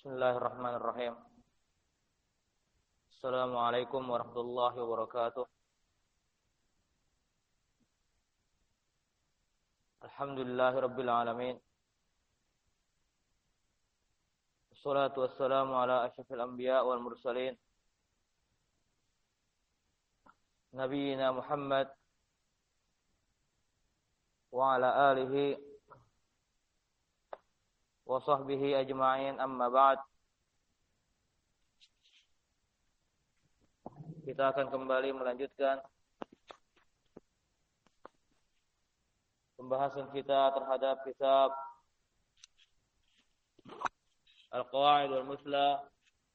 Bismillahirrahmanirrahim. Assalamualaikum warahmatullahi wabarakatuh. Alhamdulillahirabbil alamin. Wassalatu wassalamu ala asyrafil anbiya wal mursalin. Nabiyina Muhammad wa ala alihi wa sahbihi ajma'in, amma ba'd. Kita akan kembali melanjutkan pembahasan kita terhadap kitab Al-Qawaid wal-Musla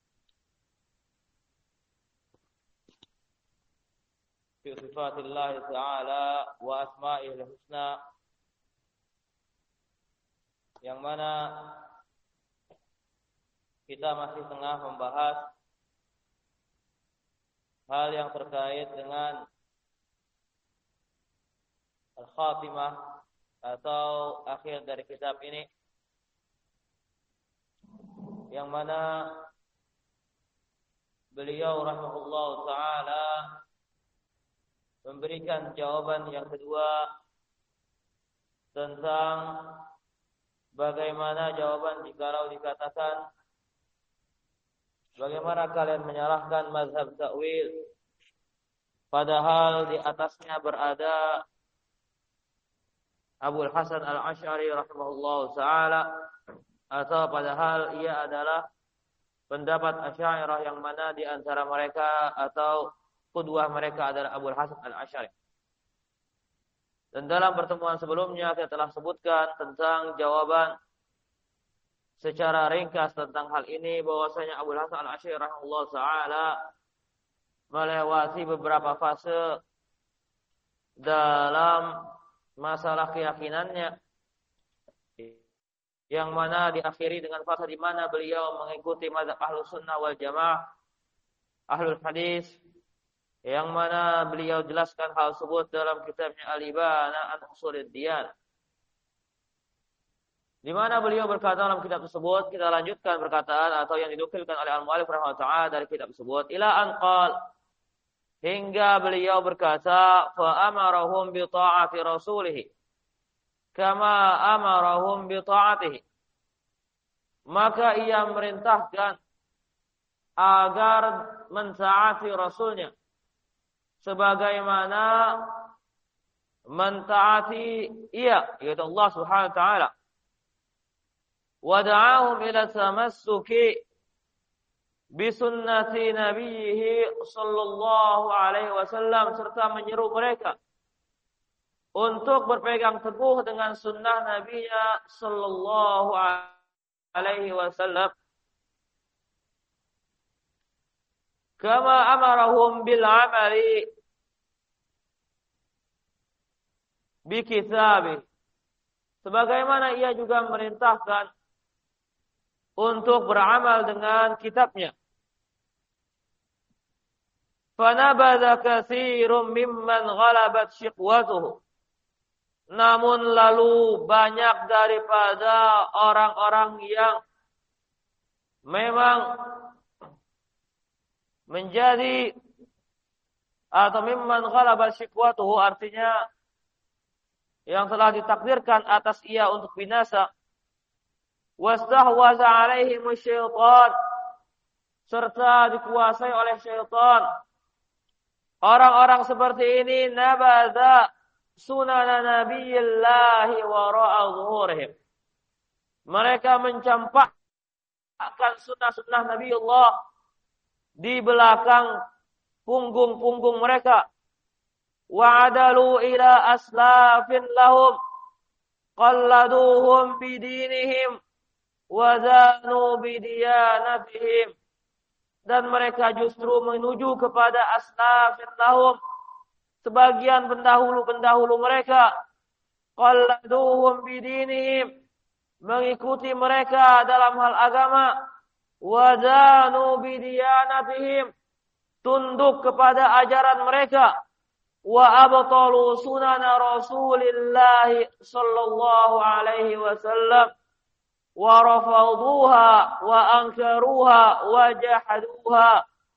fi sifatillah ta'ala wa asma'ihil husna, yang mana kita masih tengah membahas hal yang terkait dengan al-khatimah atau akhir dari kitab ini, yang mana beliau rahimahullah ta'ala memberikan jawaban yang kedua tentang bagaimana jawaban jikalau dikatakan bagaimana kalian menyalahkan mazhab ta'wil padahal di atasnya berada Abul Hasan Al-Asy'ari rahimahullah ta'ala, atau padahal ia adalah pendapat Asy'ariyah yang mana di antara mereka atau qudwah mereka adalah Abul Hasan Al-Asy'ari. Dan dalam pertemuan sebelumnya kita telah sebutkan tentang jawaban secara ringkas tentang hal ini, bahwasanya Abul Hasan Al-Asy'ari rahimahullah ta'ala melewati beberapa fase dalam masalah keyakinannya, yang mana diakhiri dengan fase di mana beliau mengikuti mazhab Ahlus Sunnah wal Jamaah, Ahlul Hadis, yang mana beliau jelaskan hal tersebut dalam kitabnya Al-Ibana an Ushulid Diyanah, di mana beliau berkata dalam kitab tersebut, kita lanjutkan perkataan atau yang dinukilkan oleh Al-Mu'allif rahimahullah ta'ala dari kitab tersebut, ila an qal, hingga beliau berkata, fa amarahum bi ta'ati rasulih kama amarahum bi ta'atihi, maka ia merintahkan agar mentaati rasulnya sebagaimana mentaati ia, yaitu Allah Subhanahu wa ta'ala. Wa da'ahum ila tamassuki bi sunnati nabiyhi sallallahu alaihi wasallam, serta menyeru mereka untuk berpegang teguh dengan sunnah Nabinya sallallahu alaihi wasallam, kama amarahum bil amali bi kitabih, sebagaimana ia juga merintahkan untuk beramal dengan kitabnya. Fanabadha katsirum mimman ghalabat shiqwatuhu, namun lalu banyak daripada orang-orang yang memang menjadi, atau mimman ghalabat shiqwatuhu artinya yang telah ditakdirkan atas ia untuk binasa, wastahwaza alaihim syaitan, serta dikuasai oleh syaitan. Orang-orang seperti ini nabadha sunana nabiyillahi wara'a zuhurihim, mereka mencampakkan sunnah-sunnah Nabiullah di belakang punggung-punggung mereka. Wa'adalu ila aslafin lahum qalladuhum bidinihim wazanu bidiyanatihim, dan mereka justru menuju kepada aslafin lahum, sebagian pendahulu-pendahulu mereka, qalladuhum bidinihim, mengikuti mereka dalam hal agama, wazanu bidiyanatihim, tunduk kepada ajaran mereka, wa abtalu sunana Rasulillah sallallahu alaihi wasallam, wa rafadhuha wa ankaruha wa jahaduha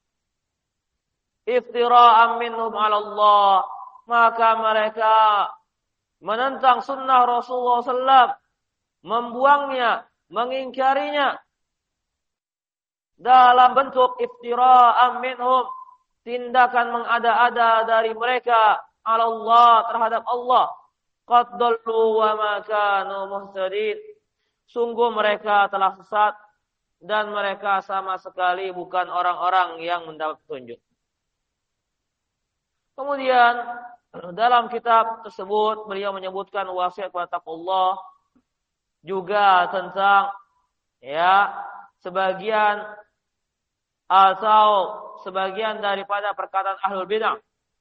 iftira'an minhum 'ala Allah, maka mereka menentang sunnah Rasulullah SAW, membuangnya, mengingkarinya dalam bentuk iftira'an minhum, tindakan mengada-ada dari mereka 'ala Allah, terhadap Allah. Qad dallu wa ma kanu muhtadin, sungguh mereka telah sesat dan mereka sama sekali bukan orang-orang yang mendapat petunjuk. Kemudian dalam kitab tersebut beliau menyebutkan wasiat kepada taqwallah, juga tentang sebagian atau sebagian daripada perkataan ahlul bidah.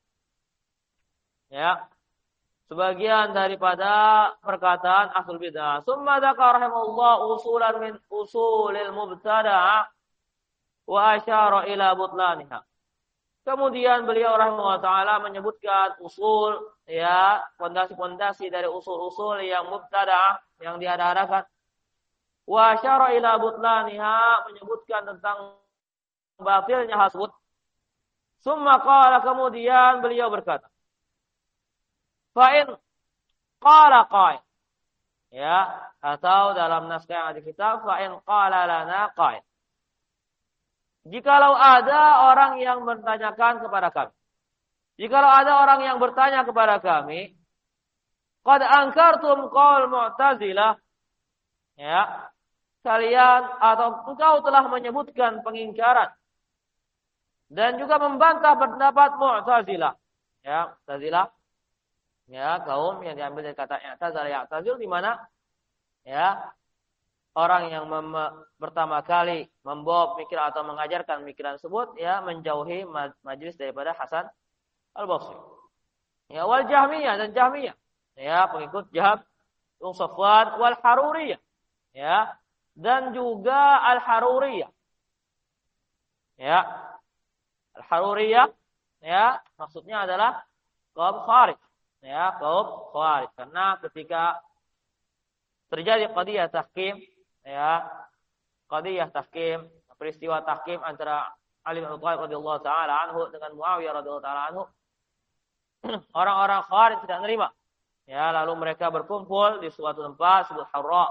Sebagian daripada perkataan ahlul bidah. Summa dzakara rahimahullah usulan min usulil mubtada'ah wa asyara ila butlaniha. Kemudian beliau rahimahullah taala menyebutkan usul, pondasi-pondasi dari usul-usul yang mubtada'ah, yang diada-adakan. Wa asyara ila butlaniha, menyebutkan tentang batilnya hal tersebut. Summa qala, kemudian beliau berkata, fa'in qala qail, atau dalam naskah yang ada di kitab, fa'in qala lana qail, jikalau ada orang yang bertanyakan kepada kami, jikalau ada orang yang bertanya kepada kami, qad ankartum qaul mu'tazilah, kalian atau engkau telah menyebutkan pengingkaran dan juga membantah pendapat Mu'tazilah. Mu'tazilah, kaum yang diambil dari kata i'tazal di mana orang yang pertama kali membawa pemikiran atau mengajarkan pemikiran tersebut menjauhi majlis daripada Hasan Al-Basri. Wal Jahmiyah, dan Jahmiyah, pengikut Jahm bin Safwan, wal Haruriyah, dan juga Al-Haruriyah. Al-Haruriyah maksudnya adalah kaum Khawarij. Kaum Khawarij, karena ketika terjadi qadiyah tahkim, peristiwa tahkim antara Ali bin Abi Thalib radhiyallahu taala anhu dengan Muawiyah radhiyallahu taala anhu, orang-orang Khawarij tidak menerima. Lalu mereka berkumpul di suatu tempat disebut Harra.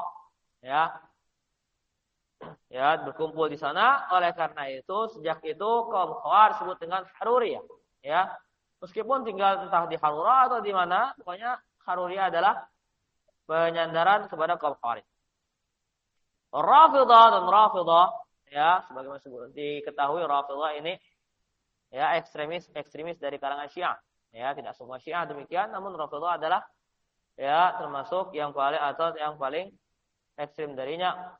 Berkumpul di sana. Oleh karena itu, sejak itu kaum Khawarij disebut dengan Haruriyah. Meskipun tinggal entah di Harura atau di mana, pokoknya Haruriyah adalah penyandaran kepada kaum Khawarij. Rafidah dan Rafidah, sebagaimana diketahui, Rafidah ini ekstremis dari kalangan Syiah. Tidak semua Syiah demikian, namun Rafidah adalah termasuk yang paling ekstrim darinya.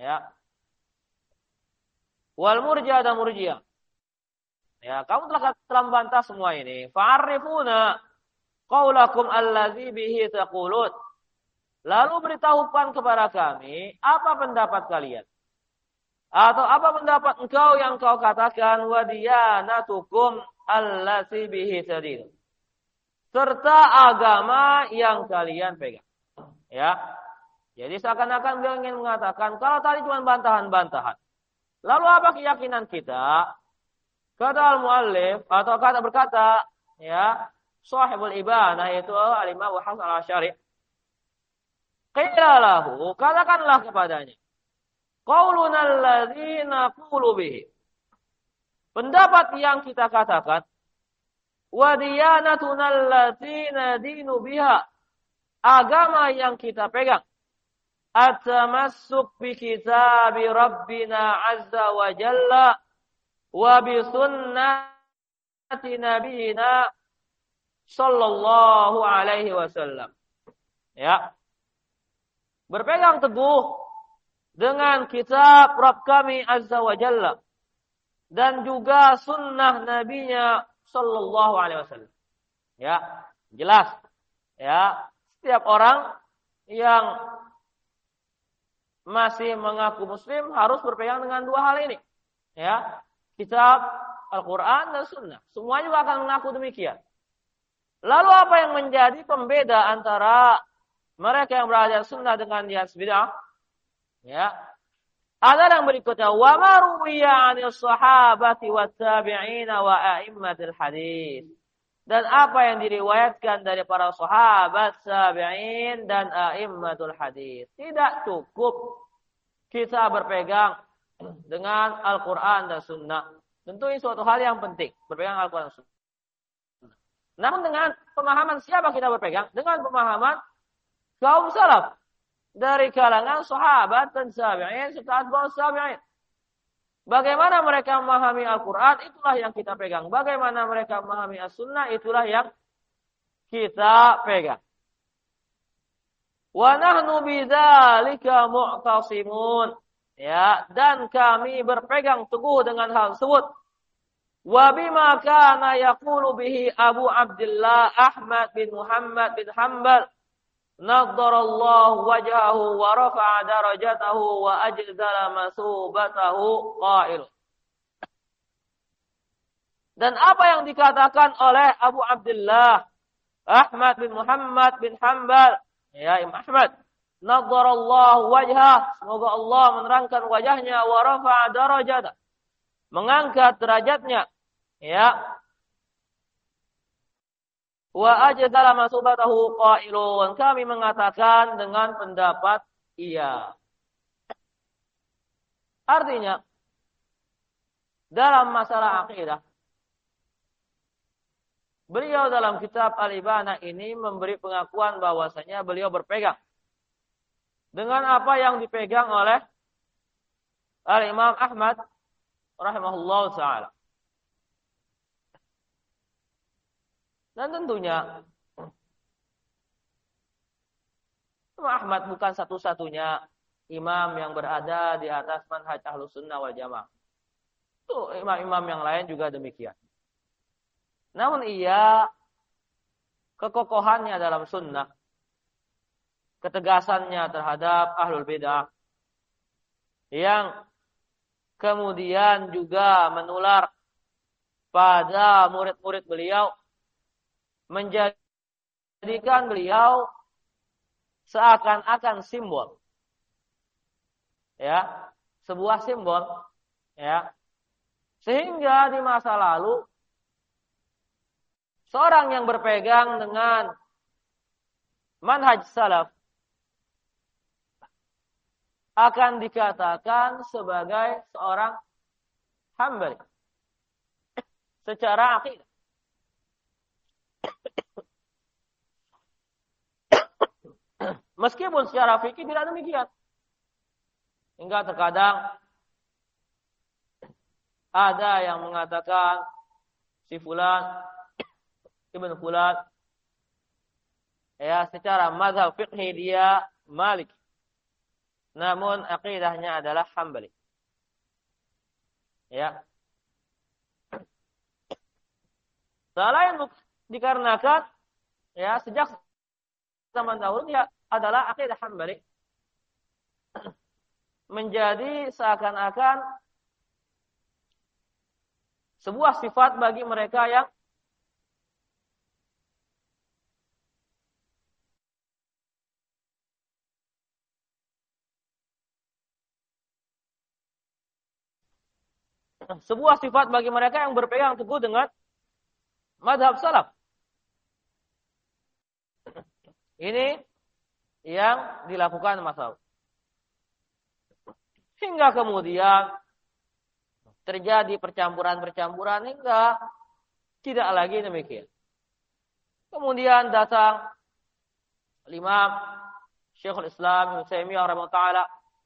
Wal Murji'ah dan Murji'ah. Kamu telah membantah semua ini. Fa'arifuna qaulakum allazi bihi taqulun. Lalu beritahukan kepada kami apa pendapat kalian, atau apa pendapat engkau yang kau katakan, wa diyanatukum allazi bihi tadin, serta agama yang kalian pegang. Jadi seakan-akan beliau ingin mengatakan, kalau tadi cuma bantahan-bantahan, lalu apa keyakinan kita? Kata al-muallif, atau kata berkata, sahibul ibanah, yaitu al-Imam Hasan al-Asy'ari, qila lahu, katakanlah kepadanya, qauluna alladzi naqulu bihi, pendapat yang kita katakan, wa diyanatuna allati nadinu biha, agama yang kita pegang, at-tamassuk bi kitabi rabbina azza wa jalla wa bi sunnati nabiyina sallallahu alaihi wasallam. Berpegang teguh dengan kitab Rabb kami azza wa jalla dan juga sunnah nabinya sallallahu alaihi wasallam. Jelas. Setiap orang yang masih mengaku muslim harus berpegang dengan dua hal ini. Kitab Al-Quran dan Sunnah. Semua juga akan mengaku demikian. Lalu apa yang menjadi pembeda antara mereka yang belajar sunnah dengan yang bid'ah? Ya. Ada yang berikutnya, wa ma ruwiya 'anil sahabati wat tabi'in wa a'immatil hadis. Dan apa yang diriwayatkan dari para sahabat, tabi'in dan a'immatul hadis. Tidak cukup kita berpegang dengan Al-Qur'an dan Sunnah. Tentu ini suatu hal yang penting, berpegang Al-Qur'an dan Sunnah. Namun dengan pemahaman siapa kita berpegang? Dengan pemahaman kaum salaf. Dari kalangan sahabat dan tabi'in serta atba'us tabi'in. Bagaimana mereka memahami Al-Quran, itulah yang kita pegang. Bagaimana mereka memahami As-Sunnah, itulah yang kita pegang. Wa nahnu bidzalika mu'tasimun. Ya, dan kami berpegang teguh dengan hal tersebut. Wa bima kana yaqulu bihi Abu Abdullah Ahmad bin Muhammad bin Hanbal. Naddarallahu wajhahu wa rafa'a darajatahu wa ajdala masubatahu qail. Dan apa yang dikatakan oleh Abu Abdullah Ahmad bin Muhammad bin Hanbal, ya Imam Ahmad, naddarallahu wajhah, semoga Allah menerangkan wajahnya, wa rafa'a darajatahu, mengangkat derajatnya, ya. Wa ajdala masubatahu qailun, kami mengatakan dengan pendapat iya. Artinya dalam masalah akidah, beliau dalam kitab Al-Ibana ini memberi pengakuan bahwasanya beliau berpegang dengan apa yang dipegang oleh Al-Imam Ahmad rahimahullahu ta'ala. Dan tentunya Imam Ahmad bukan satu-satunya imam yang berada di atas manhaj Ahlus Sunnah wal Jamaah. Itu imam-imam yang lain juga demikian. Namun ia kekokohannya dalam sunnah, ketegasannya terhadap Ahlul Bidah, yang kemudian juga menular pada murid-murid beliau, menjadikan beliau seakan-akan simbol, ya, sebuah simbol, ya, sehingga di masa lalu seorang yang berpegang dengan manhaj salaf akan dikatakan sebagai seorang Hambali secara akidah. Meskipun secara fikih tidak demikian. Hingga terkadang ada yang mengatakan si fulan, ibn fulan, ya, secara mazhab fikih dia Maliki. Namun akidahnya adalah Hambali. Ya. Selain dikarenakan ya sejak zaman dahulu dia adalah akidah Hambali, menjadi seakan-akan sebuah sifat bagi mereka yang berpegang teguh dengan mazhab salaf. Ini yang dilakukan masalah. Hingga kemudian terjadi percampuran hingga tidak lagi demikian. Kemudian datang Imam Syekhul Islam Ibnu Taimiyah rahimahullah taala.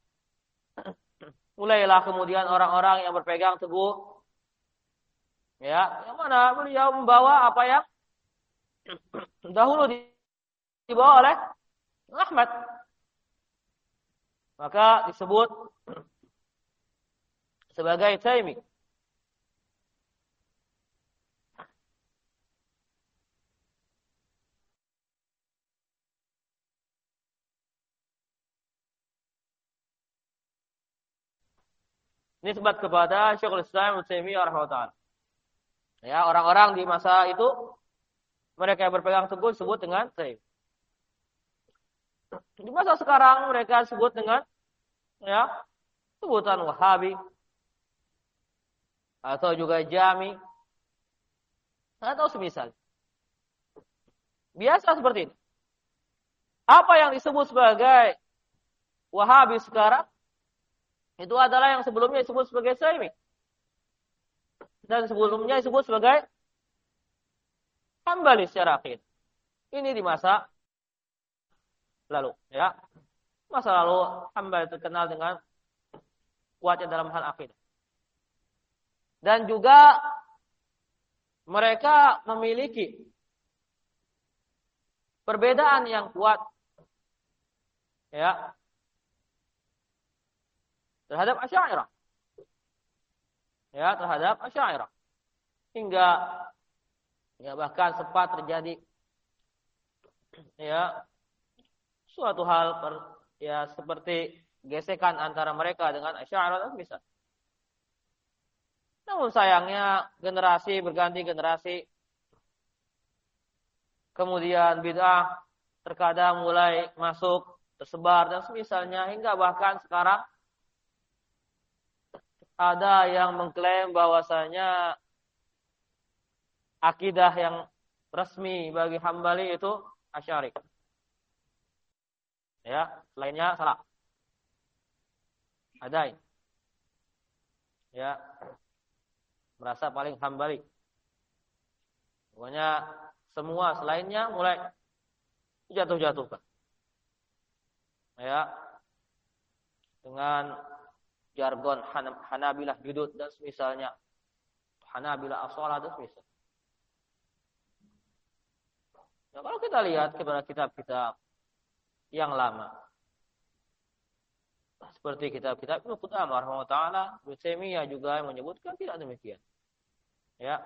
Mulailah kemudian orang-orang yang berpegang teguh, ya, yang mana beliau membawa apa yang dahulu dibawa oleh Ahmad. Maka disebut sebagai Taimi. Nisbat kepada Syekhul Islam Ibnu Taimiyah rahimahullah. Ya, orang-orang di masa itu mereka yang berpegang teguh disebut dengan Taimi. Di masa sekarang mereka sebut dengan ya, sebutan Wahabi atau juga Jami atau semisal. Biasa seperti ini. Apa yang disebut sebagai Wahabi sekarang itu adalah yang sebelumnya disebut sebagai Syafi'i dan sebelumnya disebut sebagai Hambali secara akhir. Ini di masa lalu, ya. Masa lalu Hambali terkenal dengan kuatnya dalam hal akidah. Dan juga mereka memiliki perbedaan yang kuat, ya, terhadap Asy'ariyah. Ya, terhadap Asy'ariyah. Hingga ya bahkan sempat terjadi ya suatu hal ya seperti gesekan antara mereka dengan Asy'ariyah bisa. Namun sayangnya generasi berganti generasi. Kemudian bid'ah terkadang mulai masuk, tersebar dan semisalnya hingga bahkan sekarang ada yang mengklaim bahwasanya akidah yang resmi bagi Hambali itu Asy'ari. Ya, lainnya salah. Ada ini. Ya. Merasa paling Hambali. Pokoknya semua selainnya mulai jatuh-jatuhkan. Ya. Dengan jargon Hanabilah judud dan semisalnya. Hanabilah asalah dan semisalnya. Nah, kalau kita lihat kepada kitab-kitab yang lama, seperti kitab-kitab Ibnu Qudamah rahimahullah taala, Ibnu Taimiyah juga yang menyebutkan tidak demikian. Ya.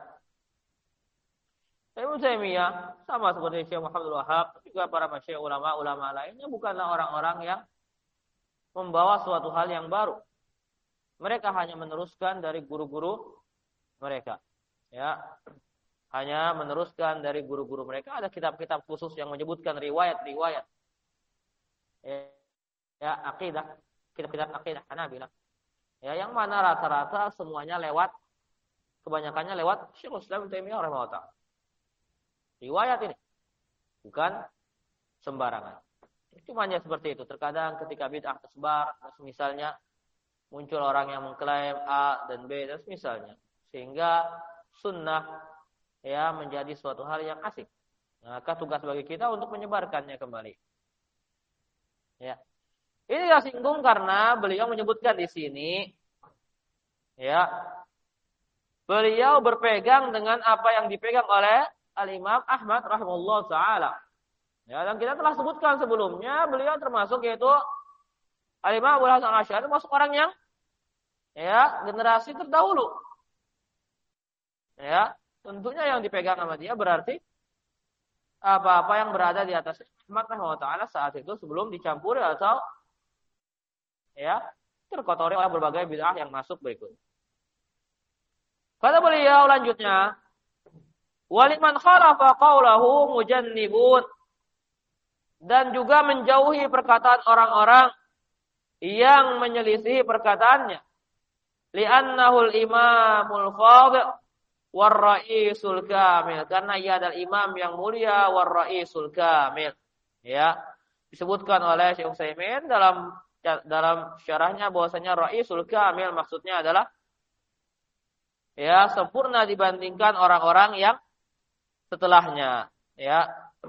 Ibnu Taimiyah sama seperti Syekh Muhammad Wahab, juga para masyayikh ulama-ulama lainnya bukanlah orang-orang yang membawa suatu hal yang baru. Mereka hanya meneruskan dari guru-guru mereka. Ya. Hanya meneruskan dari guru-guru mereka. Ada kitab-kitab khusus yang menyebutkan riwayat-riwayat. Ya, akidah, kitab-kitab akidah Hanabilah. Ya, yang mana rata-rata semuanya kebanyakannya lewat Syekhul Islam Ibnu Taimiyah rahimahullah taala. Riwayat ini bukan sembarangan. Cuma hanya seperti itu. Terkadang ketika bid'ah tersebar, misalnya muncul orang yang mengklaim A dan B dan misalnya, sehingga sunnah ya menjadi suatu hal yang asing. Maka tugas bagi kita untuk menyebarkannya kembali. Ya. Ini disinggung karena beliau menyebutkan di sini, ya, beliau berpegang dengan apa yang dipegang oleh Al-Imam Ahmad rahimahullah ta'ala. Ya, dan kita telah sebutkan sebelumnya, beliau termasuk yaitu Al-Imam Abu Hasan Asy'ari termasuk orang yang ya generasi terdahulu. Ya, tentunya yang dipegang sama dia berarti apa-apa yang berada di atas Ahmad rahimahullah ta'ala saat itu sebelum dicampuri atau ya terkotori oleh berbagai bid'ah yang masuk berikut. Kata beliau lanjutnya, waliman khalafa qaulahu mujannibun, dan juga menjauhi perkataan orang-orang yang menyelisihi perkataannya. Li'annahul imamul fadil war ra'isul kamil, karena ia adalah imam yang mulia war ra'isul kamil. Ya, disebutkan oleh Syekh Utsaimin dalam syarahnya bahwasanya ra'isul kamil maksudnya adalah ya sempurna dibandingkan orang-orang yang setelahnya, ya.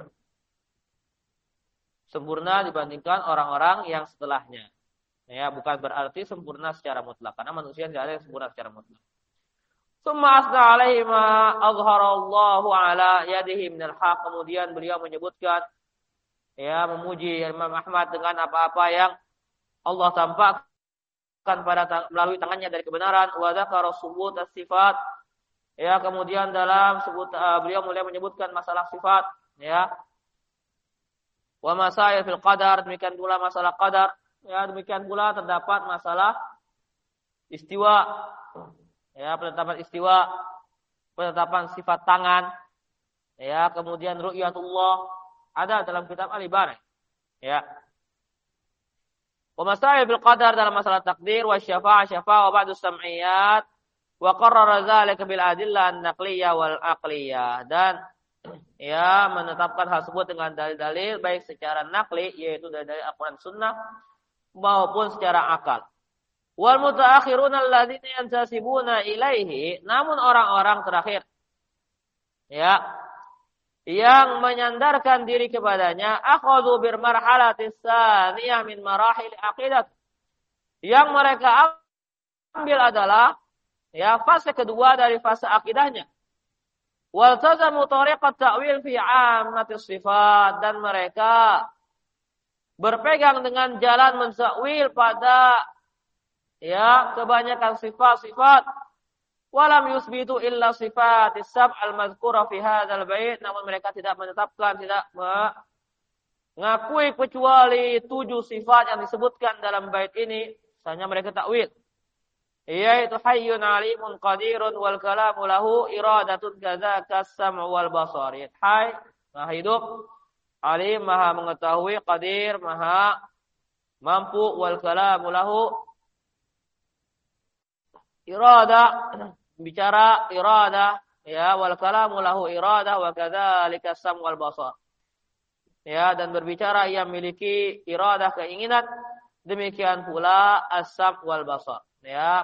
Sempurna dibandingkan orang-orang yang setelahnya. Ya, bukan berarti sempurna secara mutlak, karena manusia tidak ada yang sempurna secara mutlak. Tsumma asna alaihi ma azharallahu ala yadihi minal haq. Kemudian beliau menyebutkan ya memuji Imam Ahmad dengan apa-apa yang Allah tampakkan melalui tangannya dari kebenaran. Wa dzakara subut as-sifat. Ya, kemudian dalam beliau mulai menyebutkan masalah sifat, ya. Wa masail fil qadar, demikian pula masalah qadar. Ya, demikian pula terdapat masalah istiwa. Ya, penetapan istiwa, penetapan sifat tangan. Ya, kemudian ru'yatullah ada dalam kitab Al-Ibanah. Ya. Wa masail bil qadar dalam masalah takdir wa syafa'ah wa ba'du sam'iyat wa qarrara dzalika bil adillah an-naqliyah wal aqliyah, dan ya menetapkan hal tersebut dengan dalil-dalil baik secara nakli yaitu dari Al-Qur'an Sunnah maupun secara akal. Wal mutaakhiruna alladzina yantasibuna ilaihi, namun orang-orang terakhir ya yang menyandarkan diri kepadanya, akhadhu bir marhalatis tsaniyah min marahil aqidah, yang mereka ambil adalah ya fase kedua dari fase akidahnya. Wal tazamu tariqat ta'wil fi 'ammatis sifat, dan mereka berpegang dengan jalan mensakwil pada ya kebanyakan sifat-sifat. Walam yusbitu illa sifat as-sab'al mazkura fi hadzal bait, namun mereka tidak menetapkan, tidak mengakui kecuali 7 sifat yang disebutkan dalam bait ini, hanya mereka takwil, yaitu hayyun alimun qadirun wal kalamu lahu iradatun kadzaka as-sam'u wal basar. Hayy, maha hidup, alim, maha mengetahui, qadir, maha mampu, wal kalamu lahu irada, bicara irada, ya, wal kalamu lahu irada wa kadzalika as-sam wal basar. Ya, dan berbicara ia memiliki iradah, keinginan, demikian pula as-sam wal basar. Ya,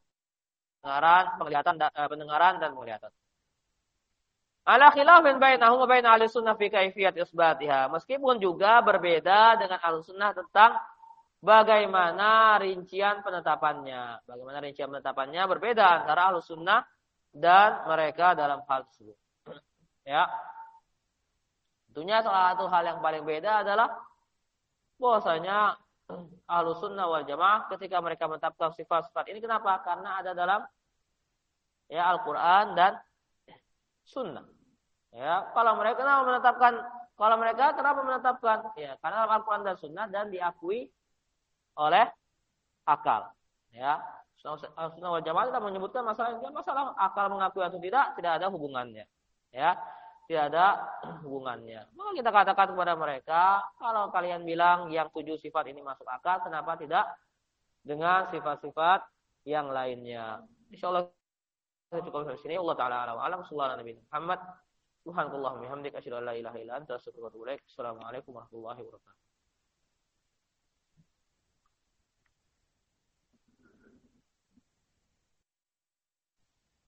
pendengaran dan penglihatan. Ala khilafin bainahum wa bain ahli sunnah fi kaifiyat isbatiha. Meskipun juga berbeda dengan ahli sunnah tentang bagaimana rincian penetapannya. Bagaimana rincian penetapannya berbeda antara Ahlus Sunnah dan mereka dalam hal tersebut. Ya. Tentunya salah satu hal yang paling beda adalah bahwasanya Ahlus Sunnah wal Jamaah ketika mereka menetapkan sifat-sifat ini, kenapa? Karena ada dalam ya Al-Qur'an dan Sunnah. Ya, kalau mereka kenapa menetapkan? Ya, karena dalam Al-Qur'an dan Sunnah dan diakui oleh akal. Ya, Sunnah wal Jamaah kita menyebutkan masalah akal mengakui atau tidak ada hubungannya. Ya, tidak ada hubungannya. Maka kita katakan kepada mereka, kalau kalian bilang yang 7 sifat ini masuk akal, kenapa tidak dengan sifat-sifat yang lainnya? Insyaallah kita cukup sampai sini. Allah taala alam. Sallallahu alaihi Muhammad. Subhanallah wa bihamdika asyhadu an la ilaha illa anta astaghfiruka wa atubu ilaik. Assalamualaikum warahmatullahi wabarakatuh.